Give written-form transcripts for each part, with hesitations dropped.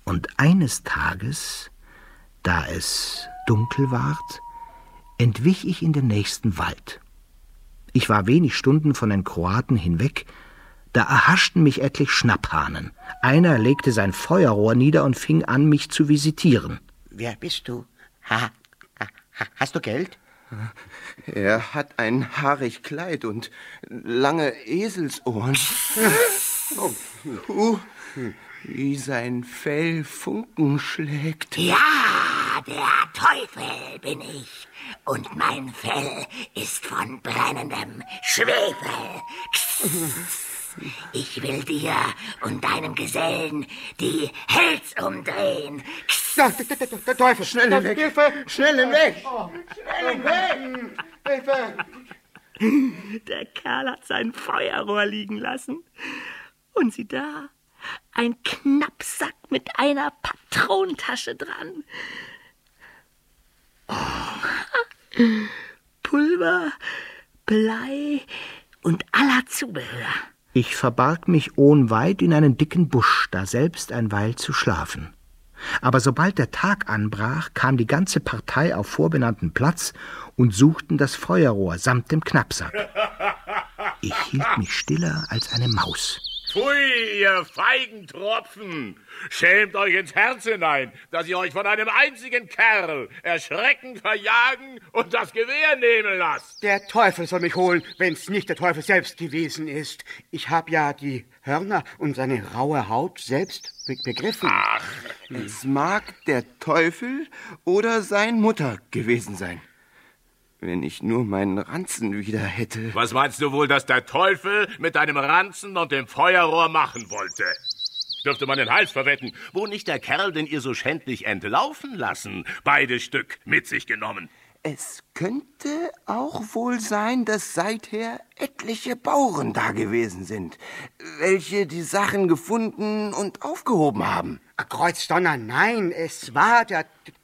Und eines Tages, da es dunkel ward, entwich ich in den nächsten Wald. Ich war wenig Stunden von den Kroaten hinweg, da erhaschten mich etlich Schnapphahnen. Einer legte sein Feuerrohr nieder und fing an, mich zu visitieren. Wer bist du? Hast du Geld? Er hat ein haarig Kleid und lange Eselsohren. Wie sein Fell Funken schlägt. Ja, der Teufel bin ich. Und mein Fell ist von brennendem Schwefel. Ich will dir und deinem Gesellen die Hälse umdrehen. Der Teufel! Schnell hinweg! Hilfe! Schnell hinweg! Schnell hinweg! Hilfe! Der Kerl hat sein Feuerrohr liegen lassen. Und sieh da, ein Knappsack mit einer Patronentasche dran. Oh. Pulver, Blei und aller Zubehör. Ich verbarg mich ohnweit in einen dicken Busch, daselbst ein Weil zu schlafen. Aber sobald der Tag anbrach, kam die ganze Partei auf vorbenannten Platz und suchten das Feuerrohr samt dem Knappsack. Ich hielt mich stiller als eine Maus. Pfui, ihr feigen Tropfen! Schämt euch ins Herz hinein, dass ihr euch von einem einzigen Kerl erschreckend verjagen und das Gewehr nehmen lasst. Der Teufel soll mich holen, wenn's nicht der Teufel selbst gewesen ist. Ich hab ja die Hörner und seine raue Haut selbst begriffen. Ach, Es mag der Teufel oder sein Mutter gewesen sein. Wenn ich nur meinen Ranzen wieder hätte. was meinst du wohl, dass der Teufel mit deinem Ranzen und dem Feuerrohr machen wollte? Dürfte man den Hals verwetten, wo nicht der Kerl, den ihr so schändlich entlaufen lassen, beide Stück mit sich genommen. Es könnte auch wohl sein, dass seither etliche Bauern da gewesen sind, welche die Sachen gefunden und aufgehoben haben. Kreuzdonner, nein, es war der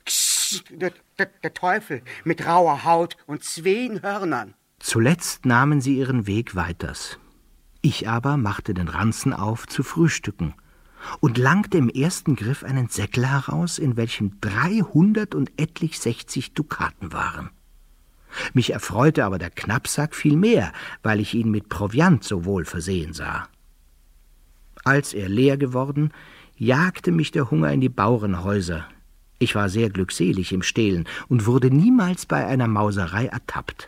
Teufel mit rauer Haut und 2 Hörnern. Zuletzt nahmen sie ihren Weg weiters. Ich aber machte den Ranzen auf zu frühstücken und langte im ersten Griff einen Säckel heraus, in welchem 300 und etlich 60 Dukaten waren. Mich erfreute aber der Knappsack viel mehr, weil ich ihn mit Proviant so wohl versehen sah. Als er leer geworden, jagte mich der Hunger in die Bauernhäuser. Ich war sehr glückselig im Stehlen und wurde niemals bei einer Mauserei ertappt.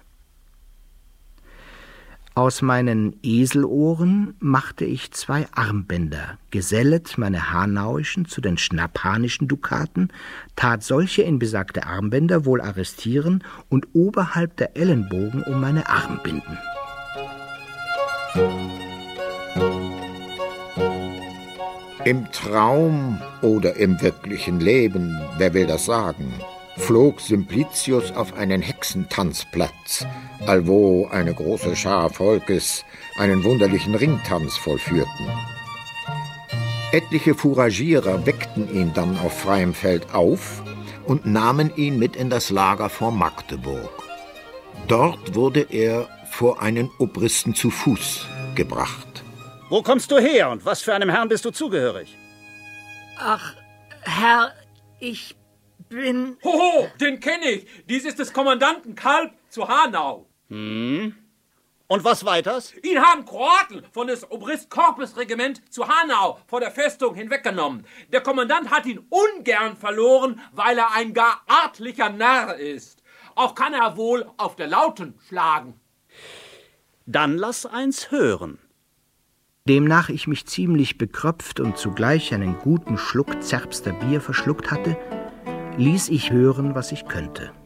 Aus meinen Eselohren machte ich 2 Armbänder, gesellet meine hanauischen zu den schnapphanischen Dukaten, tat solche in besagte Armbänder wohl arrestieren und oberhalb der Ellenbogen um meine Arme binden. Im Traum oder im wirklichen Leben, wer will das sagen, flog Simplicius auf einen Hexentanzplatz, allwo eine große Schar Volkes einen wunderlichen Ringtanz vollführten. Etliche Fouragierer weckten ihn dann auf freiem Feld auf und nahmen ihn mit in das Lager vor Magdeburg. Dort wurde er vor einen Obristen zu Fuß gebracht. Wo kommst du her und was für einem Herrn bist du zugehörig? Ach, Herr, ich bin... Hoho, den kenne ich. Dies ist des Kommandanten Kalb zu Hanau. Und was weiters? Ihn haben Kroaten von des Obrist-Korpus-Regiment zu Hanau vor der Festung hinweggenommen. Der Kommandant hat ihn ungern verloren, weil er ein gar artlicher Narr ist. Auch kann er wohl auf der Lauten schlagen. Dann lass eins hören. Demnach ich mich ziemlich bekröpft und zugleich einen guten Schluck zerbster Bier verschluckt hatte, ließ ich hören, was ich könnte.